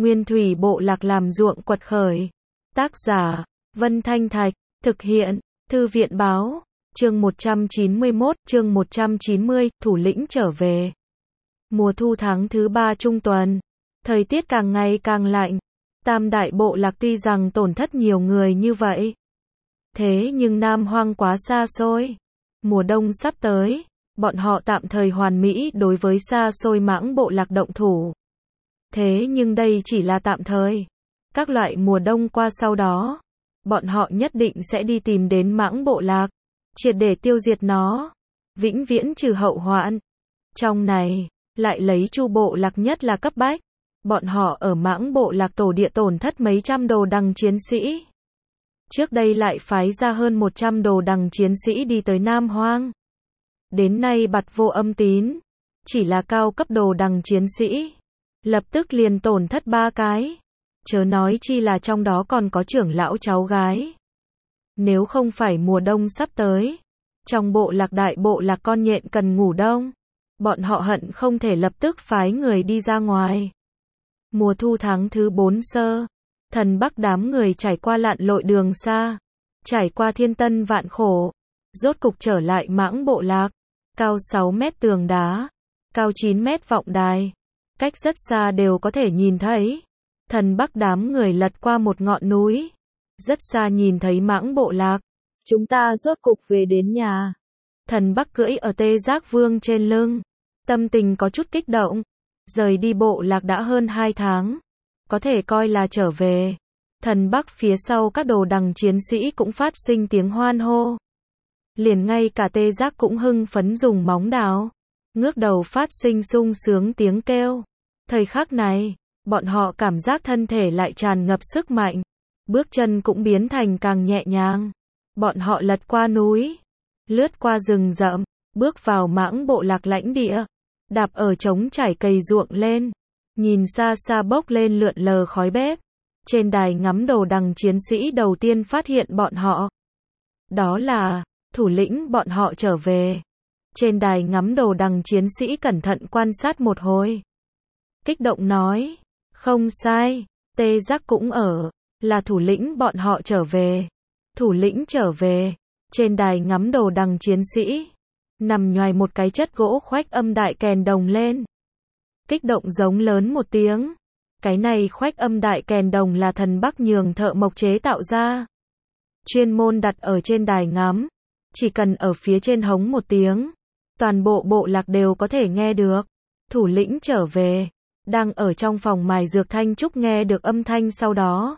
Nguyên thủy bộ lạc làm ruộng quật khởi. Tác giả, Vân Thanh Thạch, thực hiện, Thư viện báo, chương 191, chương 190, thủ lĩnh trở về. Mùa thu tháng thứ 3 trung tuần, thời tiết càng ngày càng lạnh. Tam đại bộ lạc tuy rằng tổn thất nhiều người như vậy, thế nhưng Nam Hoang quá xa xôi. Mùa đông sắp tới, bọn họ tạm thời hoàn mỹ đối với xa xôi Mãng bộ lạc động thủ. Thế nhưng đây chỉ là tạm thời. Các loại mùa đông qua sau đó, bọn họ nhất định sẽ đi tìm đến Mãng bộ lạc, triệt để tiêu diệt nó, vĩnh viễn trừ hậu hoạn. Trong này, lại lấy Chu bộ lạc nhất là cấp bách. Bọn họ ở Mãng bộ lạc tổ địa tổn thất mấy trăm đồ đằng chiến sĩ. Trước đây lại phái ra hơn 100 đồ đằng chiến sĩ đi tới Nam Hoang. Đến nay bặt vô âm tín, chỉ là cao cấp đồ đằng chiến sĩ, lập tức liền tổn thất 3 cái. Chớ nói chi là trong đó còn có trưởng lão cháu gái. Nếu không phải mùa đông sắp tới, trong bộ lạc đại bộ lạc con nhện cần ngủ đông, bọn họ hận không thể lập tức phái người đi ra ngoài. Mùa thu tháng thứ 4 sơ, Thần Bắc đám người trải qua lặn lội đường xa, trải qua thiên tân vạn khổ, rốt cục trở lại Mãng bộ lạc. Cao 6 mét tường đá, cao 9 mét vọng đài, cách rất xa đều có thể nhìn thấy. Thần Bắc đám người lật qua một ngọn núi, rất xa nhìn thấy Mãng bộ lạc. Chúng ta rốt cục về đến nhà. Thần Bắc cưỡi ở Tê Giác Vương trên lưng, tâm tình có chút kích động. Rời đi bộ lạc đã hơn 2 tháng, có thể coi là trở về. Thần Bắc phía sau các đồ đằng chiến sĩ cũng phát sinh tiếng hoan hô. Liền ngay cả Tê Giác cũng hưng phấn dùng móng đào, ngước đầu phát sinh sung sướng tiếng kêu. Thời khắc này, bọn họ cảm giác thân thể lại tràn ngập sức mạnh, bước chân cũng biến thành càng nhẹ nhàng. Bọn họ lật qua núi, lướt qua rừng rậm, bước vào Mãng bộ lạc lãnh địa, đạp ở trống trải cày ruộng lên, nhìn xa xa bốc lên lượn lờ khói bếp. Trên đài ngắm đồ đằng chiến sĩ đầu tiên phát hiện bọn họ. Đó là thủ lĩnh bọn họ trở về. Trên đài ngắm đồ đằng chiến sĩ cẩn thận quan sát một hồi, kích động nói, không sai, Tê Giác cũng ở, là thủ lĩnh bọn họ trở về. Thủ lĩnh trở về. Trên đài ngắm đồ đằng chiến sĩ, nằm nhoài một cái chất gỗ khoách âm đại kèn đồng lên. Kích động giống lớn một tiếng. Cái này khoách âm đại kèn đồng là Thần Bắc nhường thợ mộc chế tạo ra, chuyên môn đặt ở trên đài ngắm. Chỉ cần ở phía trên hống một tiếng, toàn bộ bộ lạc đều có thể nghe được. Thủ lĩnh trở về. Đang ở trong phòng mài dược Thanh Trúc nghe được âm thanh sau đó,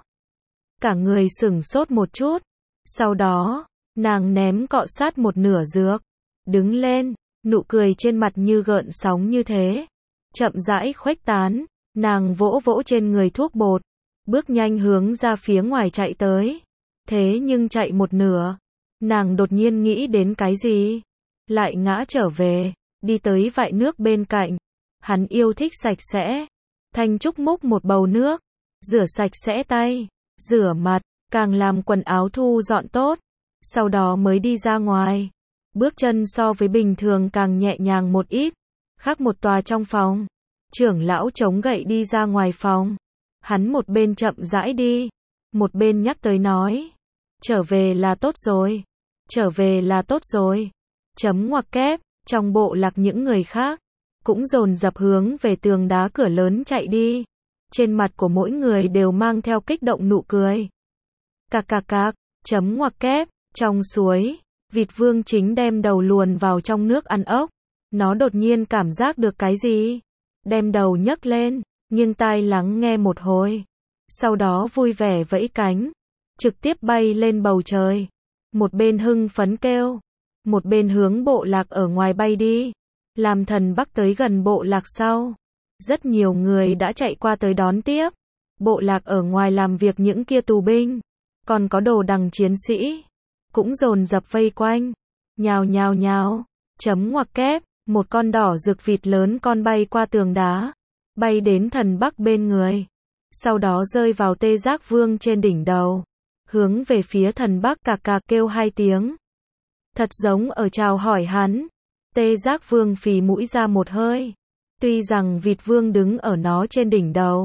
cả người sửng sốt một chút. Sau đó, nàng ném cọ sát một nửa dược, đứng lên, nụ cười trên mặt như gợn sóng như thế, chậm rãi khuếch tán. Nàng vỗ vỗ trên người thuốc bột, bước nhanh hướng ra phía ngoài chạy tới. Thế nhưng chạy một nửa, nàng đột nhiên nghĩ đến cái gì, lại ngã trở về, đi tới vại nước bên cạnh. Hắn yêu thích sạch sẽ. Thanh Trúc múc một bầu nước, rửa sạch sẽ tay, rửa mặt, càng làm quần áo thu dọn tốt, sau đó mới đi ra ngoài. Bước chân so với bình thường càng nhẹ nhàng một ít. Khác một tòa trong phòng, trưởng lão chống gậy đi ra ngoài phòng. Hắn một bên chậm rãi đi, một bên nhắc tới nói, trở về là tốt rồi, trở về là tốt rồi. Chấm ngoặc kép. Trong bộ lạc những người khác cũng dồn dập hướng về tường đá cửa lớn chạy đi. Trên mặt của mỗi người đều mang theo kích động nụ cười. Cạc cạc cạc. Chấm ngoặc kép. Trong suối, vịt vương chính đem đầu luồn vào trong nước ăn ốc. Nó đột nhiên cảm giác được cái gì, đem đầu nhấc lên, nghiêng tai lắng nghe một hồi, sau đó vui vẻ vẫy cánh, trực tiếp bay lên bầu trời. Một bên hưng phấn kêu, một bên hướng bộ lạc ở ngoài bay đi. Làm Thần Bắc tới gần bộ lạc sau, rất nhiều người đã chạy qua tới đón tiếp. Bộ lạc ở ngoài làm việc những kia tù binh, còn có đồ đằng chiến sĩ, cũng dồn dập vây quanh. Nhào nhào nhào. Chấm ngoặc kép. Một con đỏ rực vịt lớn con bay qua tường đá, bay đến Thần Bắc bên người, sau đó rơi vào Tê Giác Vương trên đỉnh đầu, hướng về phía Thần Bắc cạc cạc kêu 2 tiếng. Thật giống ở chào hỏi hắn. Tê Giác Vương phì mũi ra một hơi. Tuy rằng vịt vương đứng ở nó trên đỉnh đầu,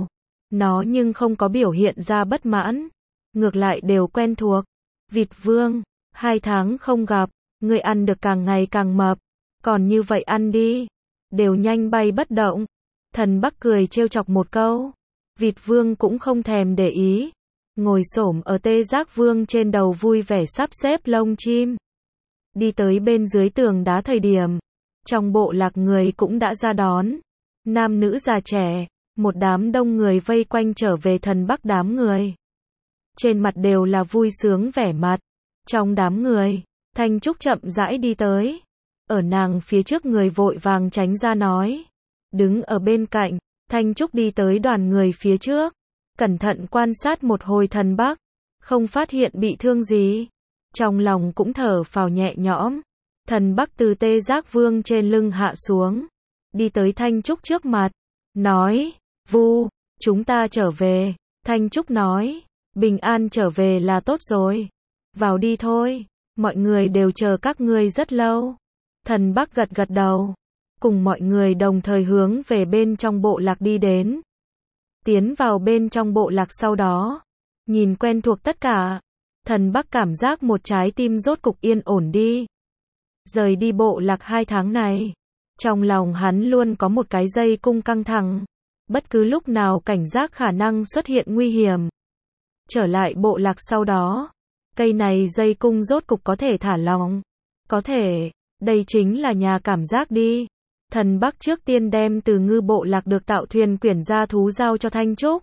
Nó nhưng không có biểu hiện ra bất mãn, ngược lại đều quen thuộc. Vịt Vương, 2 tháng không gặp, ngươi ăn được càng ngày càng mập, còn như vậy ăn đi, đều nhanh bay bất động. Thần Bắc cười trêu chọc một câu, Vịt Vương cũng không thèm để ý, ngồi xổm ở Tê Giác Vương trên đầu vui vẻ sắp xếp lông chim. Đi tới bên dưới tường đá thời điểm, trong bộ lạc người cũng đã ra đón, nam nữ già trẻ, một đám đông người vây quanh trở về Thần Bắc đám người. Trên mặt đều là vui sướng vẻ mặt. Trong đám người, Thanh Trúc chậm rãi đi tới. Ở nàng phía trước người vội vàng tránh ra nói. Đứng ở bên cạnh, Thanh Trúc đi tới đoàn người phía trước. Cẩn thận quan sát một hồi Thần Bắc. Không phát hiện bị thương gì. Trong lòng cũng thở phào nhẹ nhõm. Thần Bắc từ Tê Giác Vương trên lưng hạ xuống. Đi tới Thanh Trúc trước mặt. Nói, Vu, chúng ta trở về. Thanh Trúc nói, bình an trở về là tốt rồi. Vào đi thôi, mọi người đều chờ các ngươi rất lâu. Thần Bắc gật gật đầu, cùng mọi người đồng thời hướng về bên trong bộ lạc đi đến. Tiến vào bên trong bộ lạc sau đó, nhìn quen thuộc tất cả, Thần Bắc cảm giác một trái tim rốt cục yên ổn đi. Rời đi bộ lạc 2 tháng này, trong lòng hắn luôn có một cái dây cung căng thẳng, bất cứ lúc nào cảnh giác khả năng xuất hiện nguy hiểm. Trở lại bộ lạc sau đó, cây này dây cung rốt cục có thể thả lỏng. Có thể, đây chính là nhà cảm giác đi. Thần Bắc trước tiên đem từ Ngư bộ lạc được tạo thuyền quyển gia thú giao cho Thanh Trúc.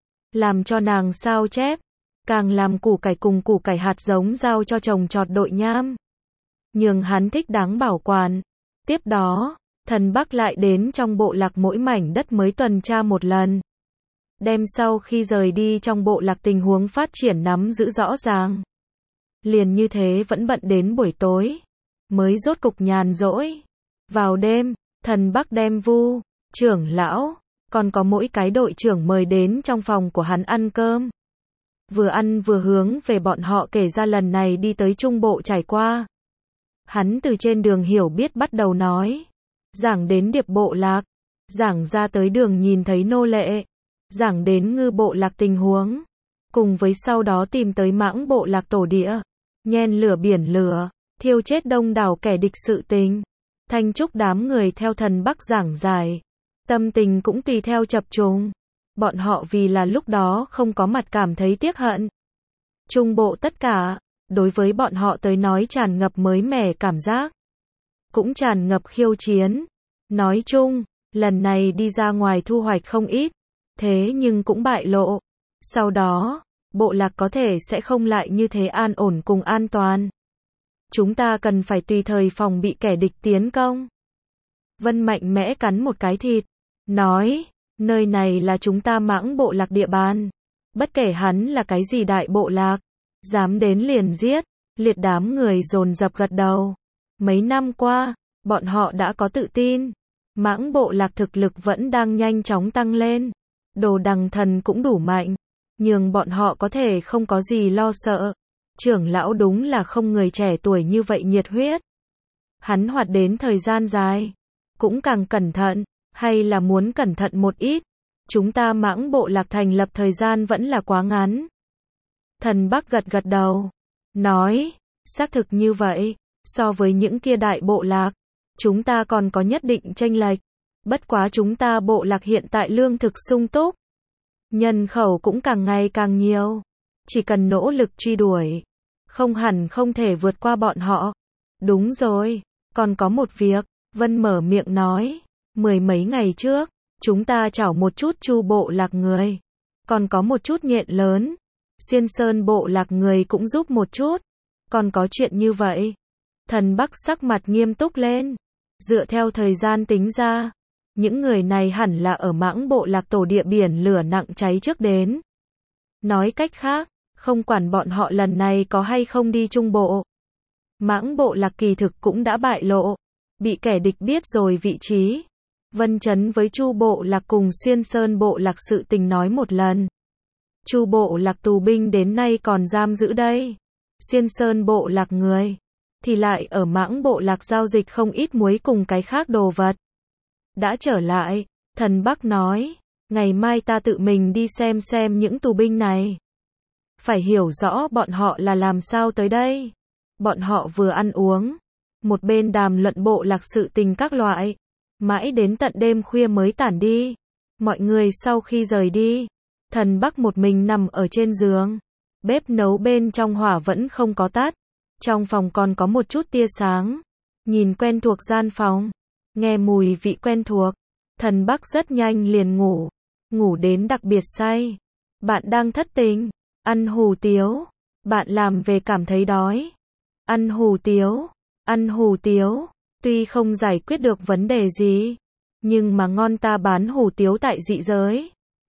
Làm cho nàng sao chép, càng làm củ cải cùng củ cải hạt giống giao cho trồng trọt đội nham. Nhường hắn thích đáng bảo quản. Tiếp đó, Thần Bắc lại đến trong bộ lạc mỗi mảnh đất mới tuần tra một lần. Đem sau khi rời đi trong bộ lạc tình huống phát triển nắm giữ rõ ràng. Liền như thế vẫn bận đến buổi tối, mới rốt cục nhàn rỗi. Vào đêm, Thần Bắc đem Vu, trưởng lão, còn có mỗi cái đội trưởng mời đến trong phòng của hắn ăn cơm. Vừa ăn vừa hướng về bọn họ kể ra lần này đi tới Trung Bộ trải qua. Hắn từ trên đường hiểu biết bắt đầu nói, giảng đến Điệp bộ lạc, giảng ra tới đường nhìn thấy nô lệ, giảng đến Ngư bộ lạc tình huống, cùng với sau đó tìm tới Mãng bộ lạc tổ địa, nhen lửa biển lửa, thiêu chết đông đảo kẻ địch sự tình. Thanh Trúc đám người theo Thần Bắc giảng giải, tâm tình cũng tùy theo chập trùng. Bọn họ vì là lúc đó không có mặt cảm thấy tiếc hận. Trung Bộ tất cả, đối với bọn họ tới nói tràn ngập mới mẻ cảm giác, cũng tràn ngập khiêu chiến. Nói chung, lần này đi ra ngoài thu hoạch không ít, thế nhưng cũng bại lộ. Sau đó, bộ lạc có thể sẽ không lại như thế an ổn cùng an toàn. Chúng ta cần phải tùy thời phòng bị kẻ địch tiến công. Vân mạnh mẽ cắn một cái thịt, nói, nơi này là chúng ta Mãng bộ lạc địa bàn. Bất kể hắn là cái gì đại bộ lạc, dám đến liền giết. Liệt đám người dồn dập gật đầu. Mấy năm qua, bọn họ đã có tự tin. Mãng bộ lạc thực lực vẫn đang nhanh chóng tăng lên. Đồ Đằng Thần cũng đủ mạnh, nhường bọn họ có thể không có gì lo sợ. Trưởng lão đúng là không người trẻ tuổi như vậy nhiệt huyết. Hắn hoạt đến thời gian dài, cũng càng cẩn thận, hay là muốn cẩn thận một ít. Chúng ta Mãng bộ lạc thành lập thời gian vẫn là quá ngắn. Thần Bắc gật gật đầu, nói, xác thực như vậy, so với những kia đại bộ lạc, chúng ta còn có nhất định chênh lệch. Bất quá chúng ta bộ lạc hiện tại lương thực sung túc, nhân khẩu cũng càng ngày càng nhiều, chỉ cần nỗ lực truy đuổi, không hẳn không thể vượt qua bọn họ. Đúng rồi, còn có một việc, Vân mở miệng nói, 10 mấy ngày trước, chúng ta chảo một chút Chu bộ lạc người, còn có một chút nhện lớn, Xuyên Sơn bộ lạc người cũng giúp một chút, còn có chuyện như vậy. Thần Bắc sắc mặt nghiêm túc lên, dựa theo thời gian tính ra, những người này hẳn là ở Mãng bộ lạc tổ địa biển lửa nặng cháy trước đến. Nói cách khác, không quản bọn họ lần này có hay không đi Trung Bộ, Mãng bộ lạc kỳ thực cũng đã bại lộ, bị kẻ địch biết rồi vị trí. Vân Chấn với Chu bộ lạc cùng Xuyên Sơn bộ lạc sự tình nói một lần. Chu bộ lạc tù binh đến nay còn giam giữ đây. Xuyên Sơn bộ lạc người thì lại ở Mãng bộ lạc giao dịch không ít muối cùng cái khác đồ vật. Đã trở lại, Thần Bắc nói, Ngày mai ta tự mình đi xem những tù binh này. Phải hiểu rõ bọn họ là làm sao tới đây. Bọn họ vừa ăn uống, một bên đàm luận bộ lạc sự tình các loại. Mãi đến tận đêm khuya mới tản đi. Mọi người sau khi rời đi, Thần Bắc một mình nằm ở trên giường. Bếp nấu bên trong hỏa vẫn không có tắt. Trong phòng còn có một chút tia sáng. Nhìn quen thuộc gian phòng, nghe mùi vị quen thuộc, Thần Bắc rất nhanh liền ngủ. Ngủ đến đặc biệt say. Bạn đang thất tình, ăn hủ tiếu. Bạn làm về cảm thấy đói. Ăn hủ tiếu, ăn hủ tiếu. Tuy không giải quyết được vấn đề gì, nhưng mà ngon, ta bán hủ tiếu tại dị giới.